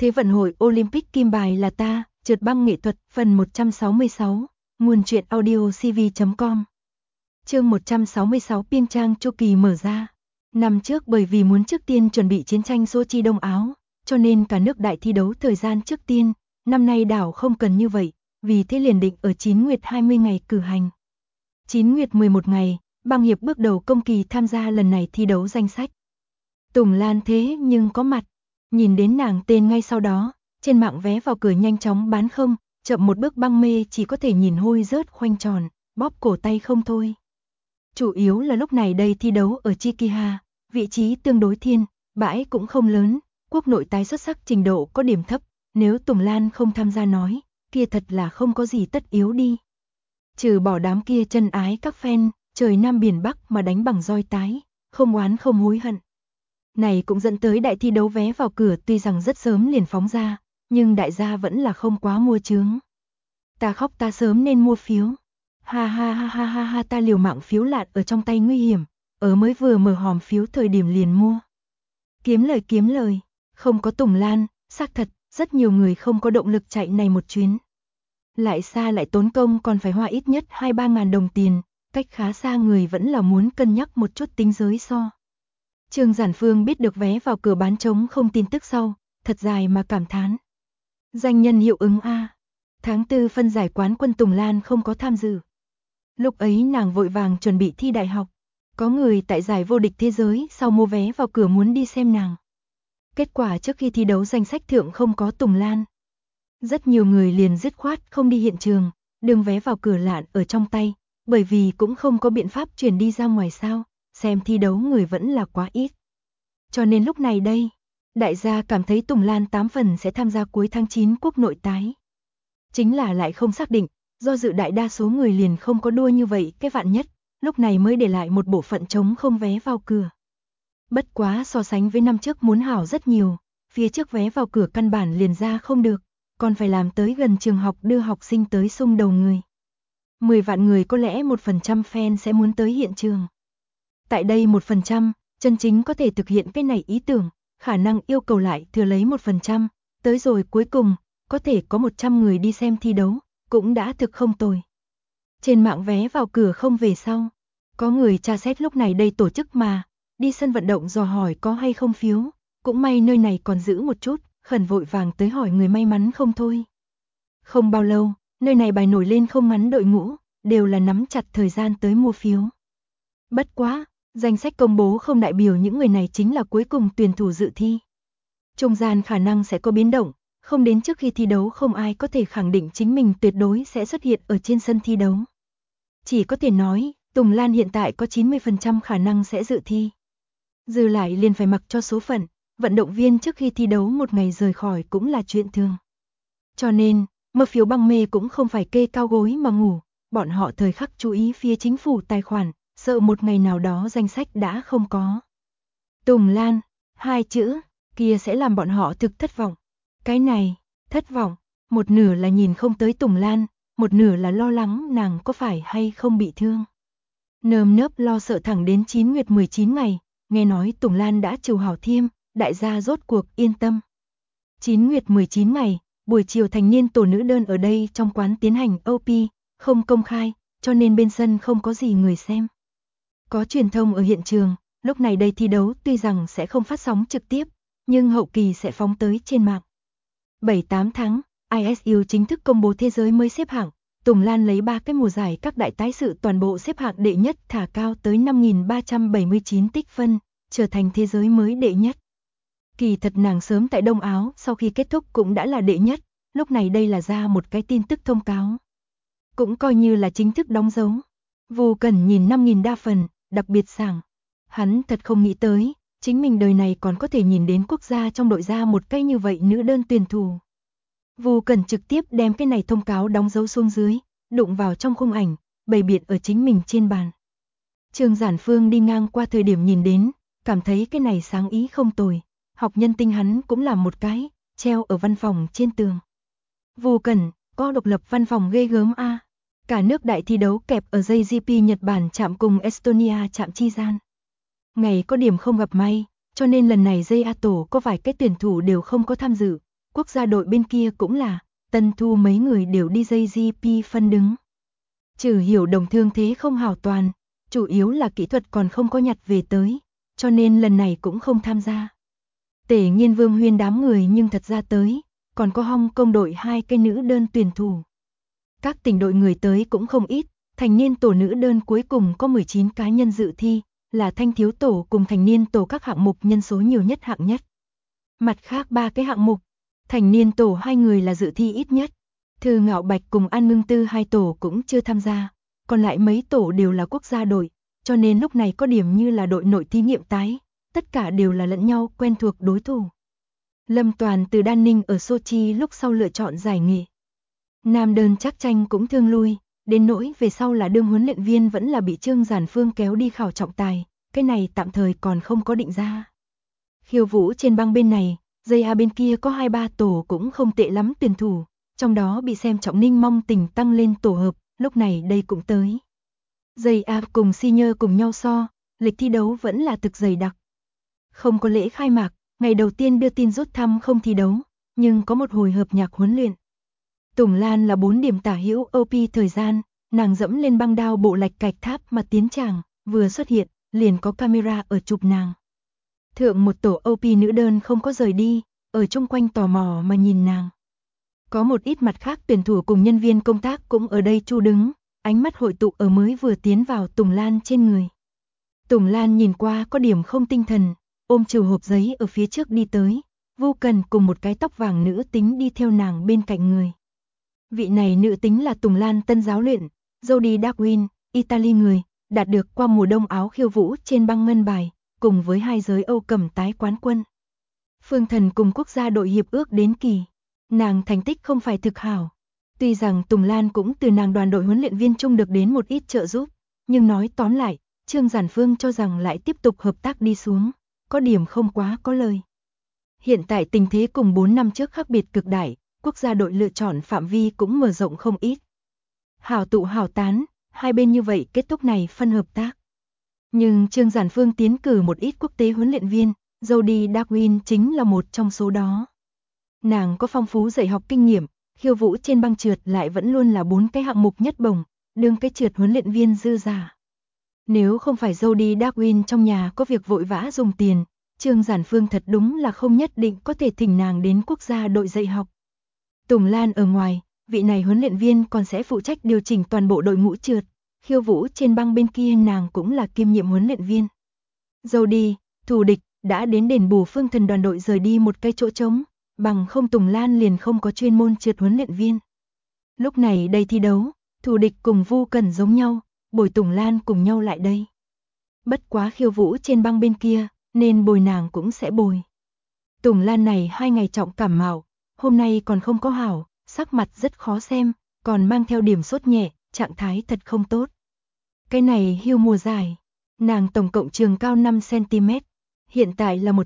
Thế vận hội Olympic kim bài là ta, trượt băng nghệ thuật, phần 166, nguồn truyện audio cv.com. Chương 166 Pyeongchang chu kỳ mở ra. Năm trước bởi vì muốn trước tiên chuẩn bị chiến tranh Sochi Đông Áo, cho nên cả nước đại thi đấu thời gian trước tiên, năm nay đảo không cần như vậy, vì thế liền định ở 9 nguyệt 20 ngày cử hành. 9 nguyệt 11 ngày, băng hiệp bước đầu công kỳ tham gia lần này thi đấu danh sách. Tùng Lan thế nhưng có mặt, nhìn đến nàng tên ngay sau đó, trên mạng vé vào cửa nhanh chóng bán không, chậm một bước băng mê chỉ có thể nhìn hôi rớt khoanh tròn, bóp cổ tay không thôi. Chủ yếu là lúc này đây thi đấu ở Chikiha, vị trí tương đối thiên, bãi cũng không lớn, quốc nội tái xuất sắc trình độ có điểm thấp, nếu Tùng Lan không tham gia nói, kia thật là không có gì tất yếu đi. Trừ bỏ đám kia chân ái các fan, trời Nam biển Bắc mà đánh bằng roi tái, không oán không hối hận. Này cũng dẫn tới đại thi đấu vé vào cửa tuy rằng rất sớm liền phóng ra, nhưng đại gia vẫn là không quá mua chướng. Ta khóc ta sớm nên mua phiếu. Ha ha ha ha ha ha, ta liều mạng phiếu lạn ở trong tay nguy hiểm, ở mới vừa mở hòm phiếu thời điểm liền mua. Kiếm lời, không có Tùng Lan, xác thật, rất nhiều người không có động lực chạy này một chuyến. Lại xa lại tốn công còn phải hoa ít nhất 2-3 ngàn đồng tiền, cách khá xa người vẫn là muốn cân nhắc một chút tính giới so. Trương Giản Phương biết được vé vào cửa bán trống không tin tức sau, thật dài mà cảm thán. Danh nhân hiệu ứng A. Tháng 4 phân giải quán quân Tùng Lan không có tham dự. Lúc ấy nàng vội vàng chuẩn bị thi đại học. Có người tại giải vô địch thế giới sau mua vé vào cửa muốn đi xem nàng. Kết quả trước khi thi đấu danh sách thượng không có Tùng Lan. Rất nhiều người liền dứt khoát không đi hiện trường, đường vé vào cửa lạn ở trong tay, bởi vì cũng không có biện pháp chuyển đi ra ngoài sao, xem thi đấu người vẫn là quá ít. Cho nên lúc này đây, đại gia cảm thấy Tùng Lan 8 phần sẽ tham gia cuối tháng 9 quốc nội tái. Chính là lại không xác định, do dự đại đa số người liền không có đua như vậy cái vạn nhất, lúc này mới để lại một bộ phận trống không vé vào cửa. Bất quá so sánh với năm trước muốn hảo rất nhiều, phía trước vé vào cửa căn bản liền ra không được, còn phải làm tới gần trường học đưa học sinh tới xung đầu người. 10 vạn người có lẽ 1% fan sẽ muốn tới hiện trường. Tại đây 1%, chân chính có thể thực hiện cái này ý tưởng, khả năng yêu cầu lại thừa lấy 1%, tới rồi cuối cùng, có thể có 100 người đi xem thi đấu, cũng đã thực không tồi. Trên mạng vé vào cửa không về sau, có người tra xét lúc này đây tổ chức mà, đi sân vận động dò hỏi có hay không phiếu, cũng may nơi này còn giữ một chút, khẩn vội vàng tới hỏi người may mắn không thôi. Không bao lâu, nơi này bài nổi lên không ngắn đội ngũ, đều là nắm chặt thời gian tới mua phiếu. Bất quá, danh sách công bố không đại biểu những người này chính là cuối cùng tuyển thủ dự thi. Trung gian khả năng sẽ có biến động, không đến trước khi thi đấu không ai có thể khẳng định chính mình tuyệt đối sẽ xuất hiện ở trên sân thi đấu. Chỉ có thể nói, Tùng Lan hiện tại có 90% khả năng sẽ dự thi. Dư lại liền phải mặc cho số phận, vận động viên trước khi thi đấu một ngày rời khỏi cũng là chuyện thường. Cho nên, mua phiếu băng mê cũng không phải kê cao gối mà ngủ, bọn họ thời khắc chú ý phía chính phủ tài khoản, sợ một ngày nào đó danh sách đã không có. Tùng Lan, 2 chữ, kia sẽ làm bọn họ thực thất vọng. Cái này, thất vọng, một nửa là nhìn không tới Tùng Lan, một nửa là lo lắng nàng có phải hay không bị thương. Nơm nớp lo sợ thẳng đến 9 nguyệt 19 ngày, nghe nói Tùng Lan đã trừ hảo thiêm, đại gia rốt cuộc yên tâm. 9 nguyệt 19 ngày, buổi chiều thành niên tổ nữ đơn ở đây trong quán tiến hành OP, không công khai, cho nên bên sân không có gì người xem. Có truyền thông ở hiện trường, lúc này đây thi đấu tuy rằng sẽ không phát sóng trực tiếp, nhưng hậu kỳ sẽ phóng tới trên mạng. 7-8 tháng, ISU chính thức công bố thế giới mới xếp hạng, Tùng Lan lấy 3 cái mùa giải các đại tái sự toàn bộ xếp hạng đệ nhất thả cao tới 5.379 tích phân, trở thành thế giới mới đệ nhất. Kỳ thật nàng sớm tại Đông Áo sau khi kết thúc cũng đã là đệ nhất, lúc này đây là ra một cái tin tức thông cáo. Cũng coi như là chính thức đóng dấu. Vô Cẩn nhìn 5.000 đa phần, đặc biệt sảng. Hắn thật không nghĩ tới, chính mình đời này còn có thể nhìn đến quốc gia trong đội ra một cái như vậy nữ đơn tuyển thủ. Vô Cẩn trực tiếp đem cái này thông cáo đóng dấu xuống dưới, đụng vào trong khung ảnh, bày biện ở chính mình trên bàn. Trương Giản Phương đi ngang qua thời điểm nhìn đến, cảm thấy cái này sáng ý không tồi. Học nhân tinh hắn cũng làm một cái, treo ở văn phòng trên tường. Vô Cẩn, có độc lập văn phòng ghê gớm a. Cả nước đại thi đấu kẹp ở JGP Nhật Bản chạm cùng Estonia chạm chi gian. Ngày có điểm không gặp may, cho nên lần này JA tổ có vài cái tuyển thủ đều không có tham dự, quốc gia đội bên kia cũng là, Tân Thu mấy người đều đi dây GP phân đứng. Trừ Hiểu Đồng thương thế không hảo toàn, chủ yếu là kỹ thuật còn không có nhặt về tới, cho nên lần này cũng không tham gia. Tể Nghiên Vương Huyên đám người nhưng thật ra tới, còn có Hong Kong đội 2 cái nữ đơn tuyển thủ. Các tỉnh đội người tới cũng không ít, thành niên tổ nữ đơn cuối cùng có 19 cá nhân dự thi, là thanh thiếu tổ cùng thành niên tổ các hạng mục nhân số nhiều nhất hạng nhất. Mặt khác 3 cái hạng mục, thành niên tổ 2 người là dự thi ít nhất. Thư Ngạo Bạch cùng An Ngưng Tư 2 tổ cũng chưa tham gia, còn lại mấy tổ đều là quốc gia đội, cho nên lúc này có điểm như là đội nội thí nghiệm tái, tất cả đều là lẫn nhau quen thuộc đối thủ. Lâm Toàn từ Đan Ninh ở Sochi lúc sau lựa chọn giải nghệ. Nam đơn chắc tranh cũng thương lui, đến nỗi về sau là đương huấn luyện viên vẫn là bị Trương Giản Phương kéo đi khảo trọng tài, cái này tạm thời còn không có định ra. Khiêu vũ trên băng bên này, dây A bên kia có 2-3 tổ cũng không tệ lắm tuyển thủ, trong đó bị xem trọng Ninh Mong Tình tăng lên tổ hợp, lúc này đây cũng tới. Dây A cùng Senior cùng nhau so, lịch thi đấu vẫn là thực dày đặc. Không có lễ khai mạc, ngày đầu tiên đưa tin rút thăm không thi đấu, nhưng có một hồi hợp nhạc huấn luyện. Tùng Lan là 4 điểm tả hữu OP thời gian, nàng dẫm lên băng đao bộ lạch cạch tháp mà tiến tràng, vừa xuất hiện, liền có camera ở chụp nàng. Thượng một tổ OP nữ đơn không có rời đi, ở chung quanh tò mò mà nhìn nàng. Có một ít mặt khác tuyển thủ cùng nhân viên công tác cũng ở đây chu đứng, ánh mắt hội tụ ở mới vừa tiến vào Tùng Lan trên người. Tùng Lan nhìn qua có điểm không tinh thần, ôm chìu hộp giấy ở phía trước đi tới, Vu Cần cùng một cái tóc vàng nữ tính đi theo nàng bên cạnh người. Vị này nữ tính là Tùng Lan tân giáo luyện, Jodie Darwin, Italy người, đạt được qua mùa đông áo khiêu vũ trên băng ngân bài, cùng với 2 giới Âu cầm tái quán quân. Phương Thần cùng quốc gia đội hiệp ước đến kỳ, nàng thành tích không phải thực hảo. Tuy rằng Tùng Lan cũng từ nàng đoàn đội huấn luyện viên chung được đến một ít trợ giúp, nhưng nói tóm lại, Trương Giản Phương cho rằng lại tiếp tục hợp tác đi xuống, có điểm không quá có lời. Hiện tại tình thế cùng 4 năm trước khác biệt cực đại, quốc gia đội lựa chọn phạm vi cũng mở rộng không ít. Hảo tụ hảo tán, hai bên như vậy kết thúc này phân hợp tác. Nhưng Trương Giản Phương tiến cử một ít quốc tế huấn luyện viên, Jodie Darwin chính là một trong số đó. Nàng có phong phú dạy học kinh nghiệm, khiêu vũ trên băng trượt lại vẫn luôn là 4 cái hạng mục nhất bổng, đương cái trượt huấn luyện viên dư giả. Nếu không phải Jodie Darwin trong nhà có việc vội vã dùng tiền, Trương Giản Phương thật đúng là không nhất định có thể thỉnh nàng đến quốc gia đội dạy học. Tùng Lan ở ngoài, vị này huấn luyện viên còn sẽ phụ trách điều chỉnh toàn bộ đội ngũ trượt, khiêu vũ trên băng bên kia nàng cũng là kiêm nhiệm huấn luyện viên. Jodie, thù địch, đã đến đền bù Phương Thần đoàn đội rời đi một cái chỗ trống, bằng không Tùng Lan liền không có chuyên môn trượt huấn luyện viên. Lúc này đây thi đấu, thù địch cùng Vu Cần giống nhau, bồi Tùng Lan cùng nhau lại đây. Bất quá khiêu vũ trên băng bên kia, nên bồi nàng cũng sẽ bồi. Tùng Lan này 2 ngày trọng cảm mạo, hôm nay còn không có hảo, sắc mặt rất khó xem, còn mang theo điểm sốt nhẹ, trạng thái thật không tốt. Cái này hưu mùa giải, nàng tổng cộng trường cao 5cm, hiện tại là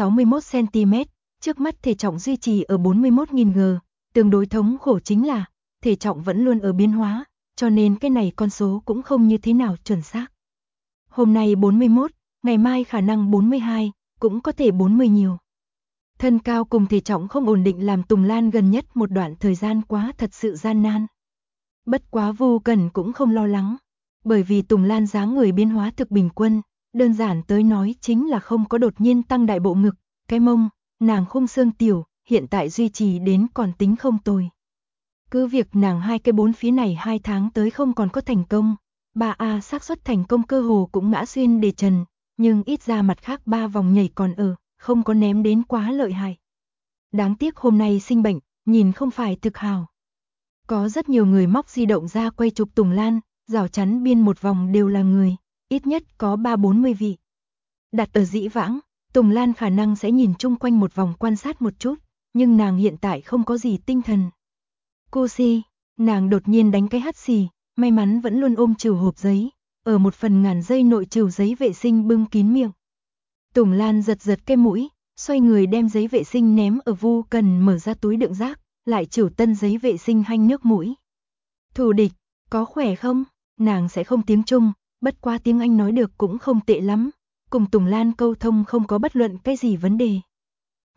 161cm, trước mắt thể trọng duy trì ở 41.000 g, tương đối thống khổ chính là, thể trọng vẫn luôn ở biến hóa, cho nên cái này con số cũng không như thế nào chuẩn xác. Hôm nay 41, ngày mai khả năng 42, cũng có thể 40 nhiều. Thân cao cùng thể trọng không ổn định làm Tùng Lan gần nhất một đoạn thời gian quá thật sự gian nan. Bất quá Vu Cần cũng không lo lắng, bởi vì Tùng Lan dáng người biến hóa thực bình quân, đơn giản tới nói chính là không có đột nhiên tăng đại bộ ngực, cái mông, nàng khung xương tiểu, hiện tại duy trì đến còn tính không tồi. Cứ việc nàng 2 cái 4 phía này 2 tháng tới không còn có thành công, 3A xác suất thành công cơ hồ cũng ngã xuyên đề trần, nhưng ít ra mặt khác 3 vòng nhảy còn ở, không có ném đến quá lợi hại. Đáng tiếc hôm nay sinh bệnh, nhìn không phải thực hào. Có rất nhiều người móc di động ra quay chụp Tùng Lan, rào chắn biên một vòng đều là người, ít nhất có 3-40 vị. Đặt ở dĩ vãng, Tùng Lan khả năng sẽ nhìn chung quanh một vòng quan sát một chút, nhưng nàng hiện tại không có gì tinh thần. Cô si, nàng đột nhiên đánh cái hắt xì, may mắn vẫn luôn ôm chìu hộp giấy, ở một phần ngàn dây nội chìu giấy vệ sinh bưng kín miệng. Tùng Lan giật giật cái mũi, xoay người đem giấy vệ sinh ném ở Vu Cần mở ra túi đựng rác, lại chịu tân giấy vệ sinh hanh nước mũi. Thù địch, có khỏe không? Nàng sẽ không tiếng Trung, bất quá tiếng Anh nói được cũng không tệ lắm, cùng Tùng Lan câu thông không có bất luận cái gì vấn đề.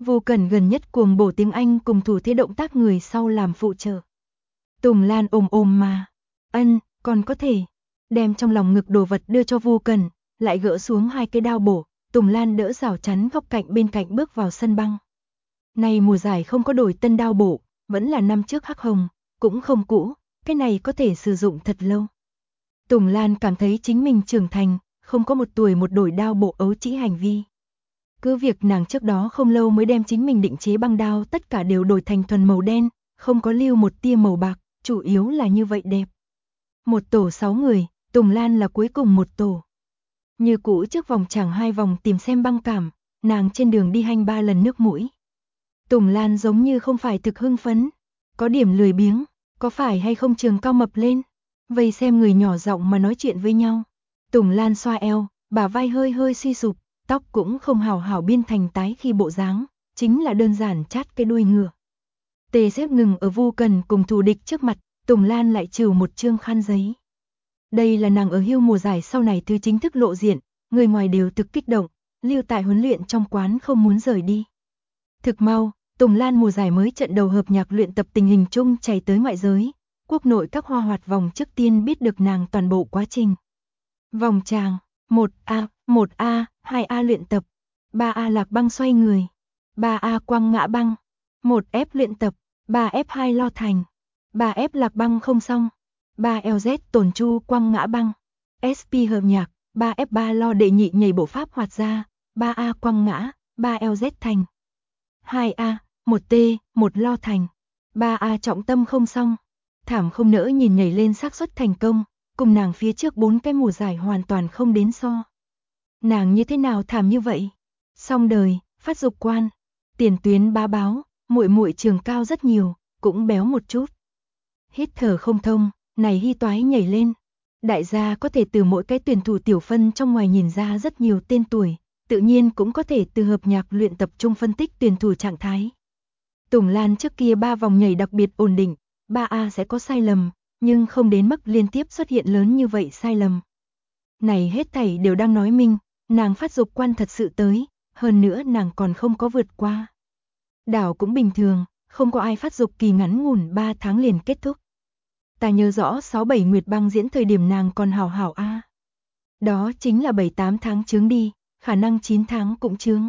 Vô Cần gần nhất cuồng bổ tiếng Anh cùng thủ thế động tác người sau làm phụ trợ. Tùng Lan ôm mà. Còn có thể. Đem trong lòng ngực đồ vật đưa cho Vô Cần, lại gỡ xuống 2 cái đao bổ. Tùng Lan đỡ rào chắn góc cạnh bên cạnh bước vào sân băng. Này mùa giải không có đổi tân đao bổ, vẫn là năm trước hắc hồng, cũng không cũ, cái này có thể sử dụng thật lâu. Tùng Lan cảm thấy chính mình trưởng thành, không có một tuổi một đổi đao bộ ấu trĩ hành vi. Cứ việc nàng trước đó không lâu mới đem chính mình định chế băng đao tất cả đều đổi thành thuần màu đen, không có lưu một tia màu bạc, chủ yếu là như vậy đẹp. Một tổ 6 người, Tùng Lan là cuối cùng một tổ. Như cũ trước vòng chẳng 2 vòng tìm xem băng cảm, nàng trên đường đi hành 3 lần nước mũi. Tùng Lan giống như không phải thực hưng phấn, có điểm lười biếng, có phải hay không trường cao mập lên, vây xem người nhỏ giọng mà nói chuyện với nhau. Tùng Lan xoa eo, bả vai hơi suy sụp, tóc cũng không hào hảo biên thành tái khi bộ dáng, chính là đơn giản chát cái đuôi ngựa. Tề xếp ngừng ở Vô Cần cùng thù địch trước mặt, Tùng Lan lại trừ một trương khăn giấy. Đây là nàng ở hưu mùa giải sau này thứ chính thức lộ diện, người ngoài đều thực kích động, lưu tại huấn luyện trong quán không muốn rời đi. Thực mau, Tùng Lan mùa giải mới trận đầu hợp nhạc luyện tập tình hình chung chạy tới ngoại giới, quốc nội các hoa hoạt vòng trước tiên biết được nàng toàn bộ quá trình. Vòng tràng, 1A, 2A luyện tập, 3A lạc băng xoay người, 3A quăng ngã băng, 1F luyện tập, 3F2 lo thành, 3F lạc băng không xong, 3LZ tổn chu quăng ngã băng, SP hợp nhạc, 3F3 lo đệ nhị nhảy bộ pháp hoạt ra, 3A quăng ngã, 3LZ thành, 2A, 1T, 1 lo thành, 3A trọng tâm không xong, thảm không nỡ nhìn nhảy lên xác suất thành công, cùng nàng phía trước 4 cái mùa giải hoàn toàn không đến so. Nàng như thế nào thảm như vậy? Xong đời, phát dục quan, tiền tuyến bá báo, muội trường cao rất nhiều, cũng béo một chút. Hít thở không thông, này hy toái nhảy lên. Đại gia có thể từ mỗi cái tuyển thủ tiểu phân trong ngoài nhìn ra rất nhiều tên tuổi, tự nhiên cũng có thể từ hợp nhạc luyện tập trung phân tích tuyển thủ trạng thái. Tùng Lan trước kia 3 vòng nhảy đặc biệt ổn định, 3A sẽ có sai lầm, nhưng không đến mức liên tiếp xuất hiện lớn như vậy sai lầm. Này hết thảy đều đang nói minh, nàng phát dục quan thật sự tới, hơn nữa nàng còn không có vượt qua. Đảo cũng bình thường, không có ai phát dục kỳ ngắn ngủn 3 tháng liền kết thúc. Ta nhớ rõ 6-7 Nguyệt băng diễn thời điểm nàng còn hảo a. Đó chính là 7-8 tháng chướng đi, khả năng 9 tháng cũng chướng.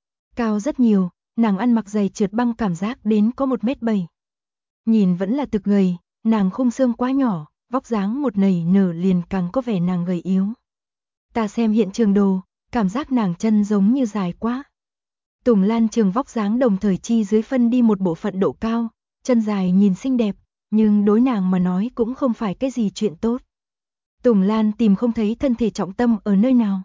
Cao rất nhiều, nàng ăn mặc giày trượt băng cảm giác đến có 1m7. Nhìn vẫn là thực gầy, nàng khung xương quá nhỏ, vóc dáng một nảy nở liền càng có vẻ nàng gầy yếu. Ta xem hiện trường đồ, cảm giác nàng chân giống như dài quá. Tùng Lan trường vóc dáng đồng thời chi dưới phân đi một bộ phận độ cao, chân dài nhìn xinh đẹp, nhưng đối nàng mà nói cũng không phải cái gì chuyện tốt. Tùng Lan tìm không thấy thân thể trọng tâm ở nơi nào.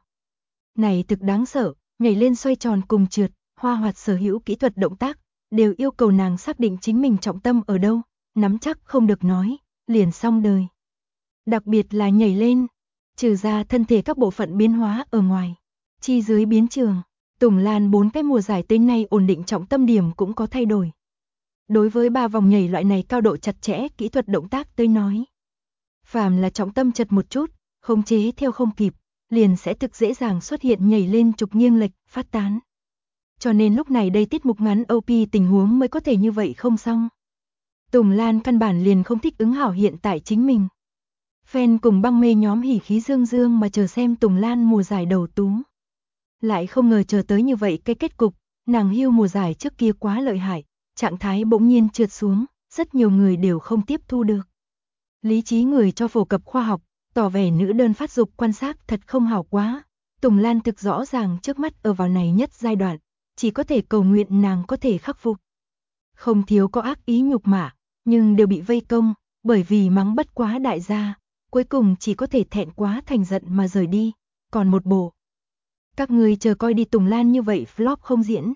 Này thực đáng sợ, nhảy lên xoay tròn cùng trượt, hoa hoạt sở hữu kỹ thuật động tác, đều yêu cầu nàng xác định chính mình trọng tâm ở đâu, nắm chắc không được nói, liền xong đời. Đặc biệt là nhảy lên, trừ ra thân thể các bộ phận biến hóa ở ngoài, chi dưới biến trường, Tùng Lan 4 cái mùa giải tới nay ổn định trọng tâm điểm cũng có thay đổi. Đối với 3 vòng nhảy loại này cao độ chặt chẽ kỹ thuật động tác tới nói, phàm là trọng tâm chật một chút, khống chế theo không kịp, liền sẽ thực dễ dàng xuất hiện nhảy lên trục nghiêng lệch, phát tán. Cho nên lúc này đây tiết mục ngắn OP tình huống mới có thể như vậy không xong. Tùng Lan căn bản liền không thích ứng hảo hiện tại chính mình. Fan cùng băng mê nhóm hỉ khí dương dương mà chờ xem Tùng Lan mùa giải đầu tú. Lại không ngờ chờ tới như vậy cái kết cục, nàng hưu mùa giải trước kia quá lợi hại, trạng thái bỗng nhiên trượt xuống, rất nhiều người đều không tiếp thu được. Lý trí người cho phổ cập khoa học, tỏ vẻ nữ đơn phát dục quan sát thật không hảo quá. Tùng Lan thực rõ ràng trước mắt ở vào này nhất giai đoạn, chỉ có thể cầu nguyện nàng có thể khắc phục. Không thiếu có ác ý nhục mạ, nhưng đều bị vây công, bởi vì mắng bất quá đại gia, cuối cùng chỉ có thể thẹn quá thành giận mà rời đi, còn một bộ. Các người chờ coi đi Tùng Lan như vậy flop không diễn.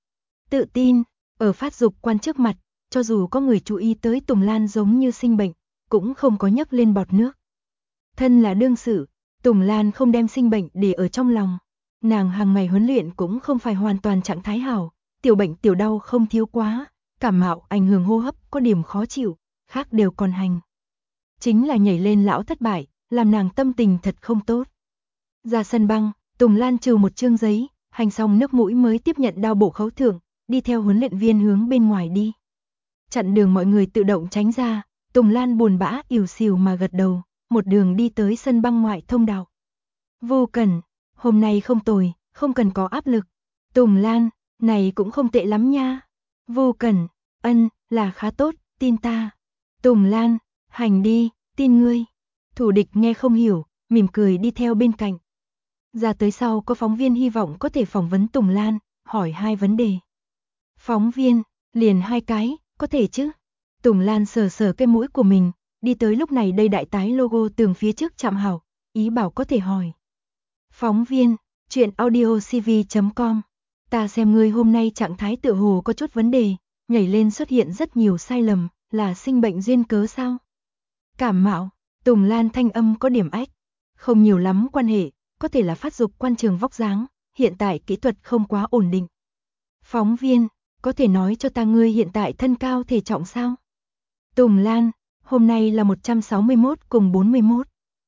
Tự tin, ở phát dục quan trước mặt, cho dù có người chú ý tới Tùng Lan giống như sinh bệnh, cũng không có nhấc lên bọt nước. Thân là đương sự, Tùng Lan không đem sinh bệnh để ở trong lòng. Nàng hàng ngày huấn luyện cũng không phải hoàn toàn trạng thái hảo, tiểu bệnh tiểu đau không thiếu quá, cảm mạo ảnh hưởng hô hấp có điểm khó chịu, khác đều còn hành. Chính là nhảy lên lão thất bại, làm nàng tâm tình thật không tốt. Ra sân băng, Tùng Lan trừ một chương giấy, hành xong nước mũi mới tiếp nhận đao bổ khấu thưởng, đi theo huấn luyện viên hướng bên ngoài đi. Chặn đường mọi người tự động tránh ra, Tùng Lan buồn bã ỉu xìu mà gật đầu, một đường đi tới sân băng ngoại thông đạo. Vô Cẩn, hôm nay không tồi, không cần có áp lực. Tùng Lan, này cũng không tệ lắm nha. Vô Cẩn, là khá tốt, tin ta. Tùng Lan, hành đi, tin ngươi. Thủ địch nghe không hiểu, mỉm cười đi theo bên cạnh. Ra tới sau có phóng viên hy vọng có thể phỏng vấn Tùng Lan, hỏi 2 vấn đề. Phóng viên, liền 2 cái, có thể chứ? Tùng Lan sờ sờ cái mũi của mình, đi tới lúc này đây đại tái logo tường phía trước chạm hảo, ý bảo có thể hỏi. Phóng viên, chuyện audiocv.com. Ta xem ngươi hôm nay trạng thái tựa hồ có chút vấn đề, nhảy lên xuất hiện rất nhiều sai lầm, là sinh bệnh duyên cớ sao? Cảm mạo, Tùng Lan thanh âm có điểm ách. Không nhiều lắm quan hệ, có thể là phát dục quan trường vóc dáng, hiện tại kỹ thuật không quá ổn định. Phóng viên, có thể nói cho ta ngươi hiện tại thân cao thể trọng sao? Tùng Lan, hôm nay là 161 cùng 41.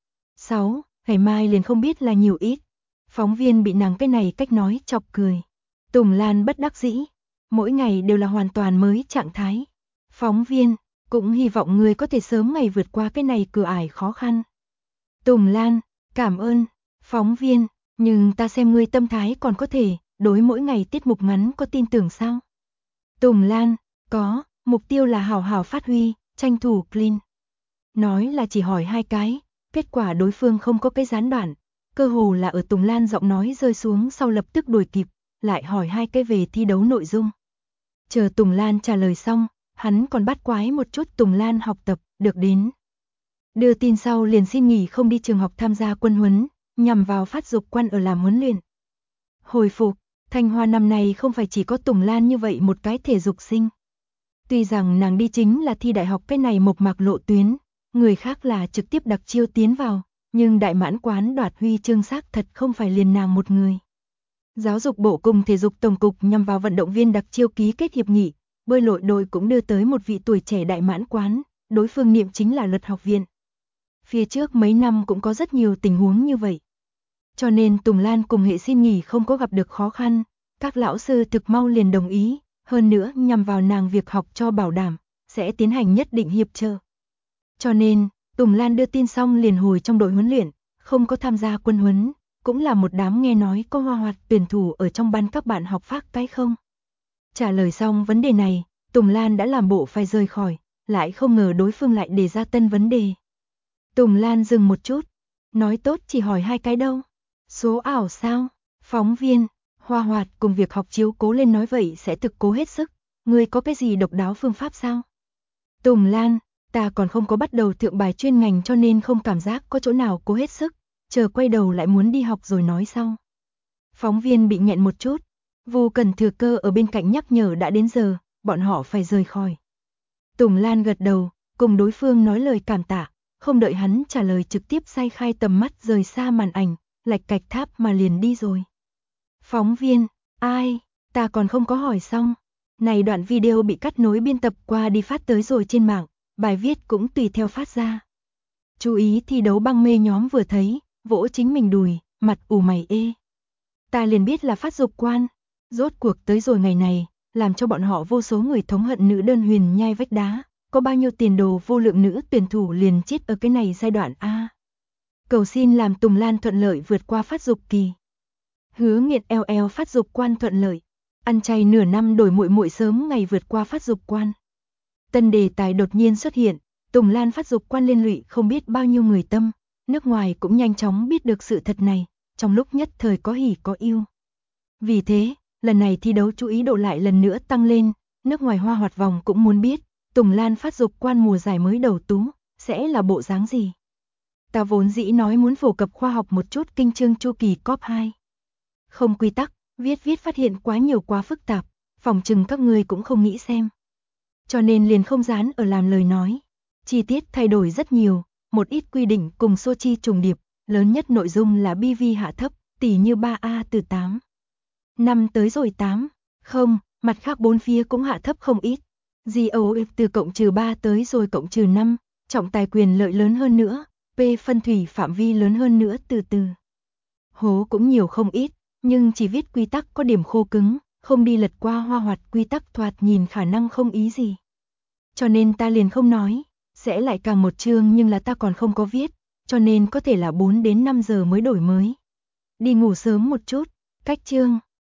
6, ngày mai liền không biết là nhiều ít. Phóng viên bị nàng cái này cách nói chọc cười. Tùng Lan bất đắc dĩ, mỗi ngày đều là hoàn toàn mới trạng thái. Phóng viên, cũng hy vọng ngươi có thể sớm ngày vượt qua cái này cửa ải khó khăn. Tùng Lan, cảm ơn. Phóng viên, nhưng ta xem ngươi tâm thái còn có thể, đối mỗi ngày tiết mục ngắn có tin tưởng sao? Tùng Lan, có, mục tiêu là hảo hảo phát huy, tranh thủ clean. Nói là chỉ hỏi 2 cái, kết quả đối phương không có cái gián đoạn, cơ hồ là ở Tùng Lan giọng nói rơi xuống sau lập tức đuổi kịp, lại hỏi 2 cái về thi đấu nội dung. Chờ Tùng Lan trả lời xong, hắn còn bắt quái một chút Tùng Lan học tập, được đến. Đưa tin sau liền xin nghỉ không đi trường học tham gia quân huấn, nhằm vào phát dục quan ở làm huấn luyện. Hồi phục, Thanh Hoa năm nay không phải chỉ có Tùng Lan như vậy một cái thể dục sinh. Tuy rằng nàng đi chính là thi đại học cái này mộc mạc lộ tuyến, người khác là trực tiếp đặc chiêu tiến vào, nhưng đại mãn quán đoạt huy chương xác thật không phải liền nàng một người. Giáo dục bộ cùng thể dục tổng cục nhằm vào vận động viên đặc chiêu ký kết hiệp nghị, bơi lội đội cũng đưa tới một vị tuổi trẻ đại mãn quán, đối phương niệm chính là Luật học viện. Phía trước mấy năm cũng có rất nhiều tình huống như vậy. Cho nên Tùng Lan cùng hệ xin nghỉ không có gặp được khó khăn, các lão sư thực mau liền đồng ý, hơn nữa nhằm vào nàng việc học cho bảo đảm, sẽ tiến hành nhất định hiệp trợ. Cho nên, Tùng Lan đưa tin xong liền hồi trong đội huấn luyện, không có tham gia quân huấn, cũng là một đám nghe nói có hoa hoạt tuyển thủ ở trong ban các bạn học phát cái không. Trả lời xong vấn đề này, Tùng Lan đã làm bộ phải rời khỏi, lại không ngờ đối phương lại đề ra tân vấn đề. Tùng Lan dừng một chút, nói tốt chỉ hỏi 2 cái đâu. Số ảo sao? Phóng viên, hoa hoạt cùng việc học chiếu cố lên nói vậy sẽ thực cố hết sức, ngươi có cái gì độc đáo phương pháp sao? Tùng Lan, ta còn không có bắt đầu thượng bài chuyên ngành cho nên không cảm giác có chỗ nào cố hết sức, chờ quay đầu lại muốn đi học rồi nói sau. Phóng viên bị nghẹn một chút, Vô Cần thừa cơ ở bên cạnh nhắc nhở đã đến giờ, bọn họ phải rời khỏi. Tùng Lan gật đầu, cùng đối phương nói lời cảm tạ, không đợi hắn trả lời trực tiếp say khai tầm mắt rời xa màn ảnh, lạch cạch tháp mà liền đi rồi. Phóng viên, ai, ta còn không có hỏi xong. Này đoạn video bị cắt nối biên tập qua đi phát tới rồi trên mạng, bài viết cũng tùy theo phát ra. Chú ý thi đấu băng mê nhóm vừa thấy, vỗ chính mình đùi, mặt ủ mày ê. Ta liền biết là phát dục quan, rốt cuộc tới rồi ngày này, làm cho bọn họ vô số người thống hận nữ đơn huyền nhai vách đá, có bao nhiêu tiền đồ vô lượng nữ tuyển thủ liền chết ở cái này giai đoạn A. Cầu xin làm Tùng Lan thuận lợi vượt qua phát dục kỳ. Hứa Nghiện LL phát dục quan thuận lợi, ăn chay nửa năm đổi muội muội sớm ngày vượt qua phát dục quan. Tân đề tài đột nhiên xuất hiện, Tùng Lan phát dục quan liên lụy không biết bao nhiêu người tâm, nước ngoài cũng nhanh chóng biết được sự thật này, trong lúc nhất thời có hỉ có ưu. Vì thế, lần này thi đấu chú ý độ lại lần nữa tăng lên, nước ngoài hoa hoạt vòng cũng muốn biết, Tùng Lan phát dục quan mùa giải mới đầu tú, sẽ là bộ dáng gì. Ta vốn dĩ nói muốn phổ cập khoa học một chút kinh chương chu kỳ COP 2. Không quy tắc, viết phát hiện quá nhiều quá phức tạp, phòng chừng các người cũng không nghĩ xem. Cho nên liền không dán ở làm lời nói. Chi tiết thay đổi rất nhiều, một ít quy định cùng Sochi trùng điệp, lớn nhất nội dung là BV hạ thấp, tỉ như 3A từ 8. Năm tới rồi 8, không, mặt khác bốn phía cũng hạ thấp không ít. GOF từ cộng trừ 3 tới rồi cộng trừ 5, trọng tài quyền lợi lớn hơn nữa, P phân thủy phạm vi lớn hơn nữa từ từ. Hố cũng nhiều không ít, nhưng chỉ viết quy tắc có điểm khô cứng, không đi lật qua hoa hoạt quy tắc thoạt nhìn khả năng không ý gì. Cho nên ta liền không nói, sẽ lại càng một chương nhưng là ta còn không có viết, cho nên có thể là 4 đến 5 giờ mới đổi mới. Đi ngủ sớm một chút, cách chương.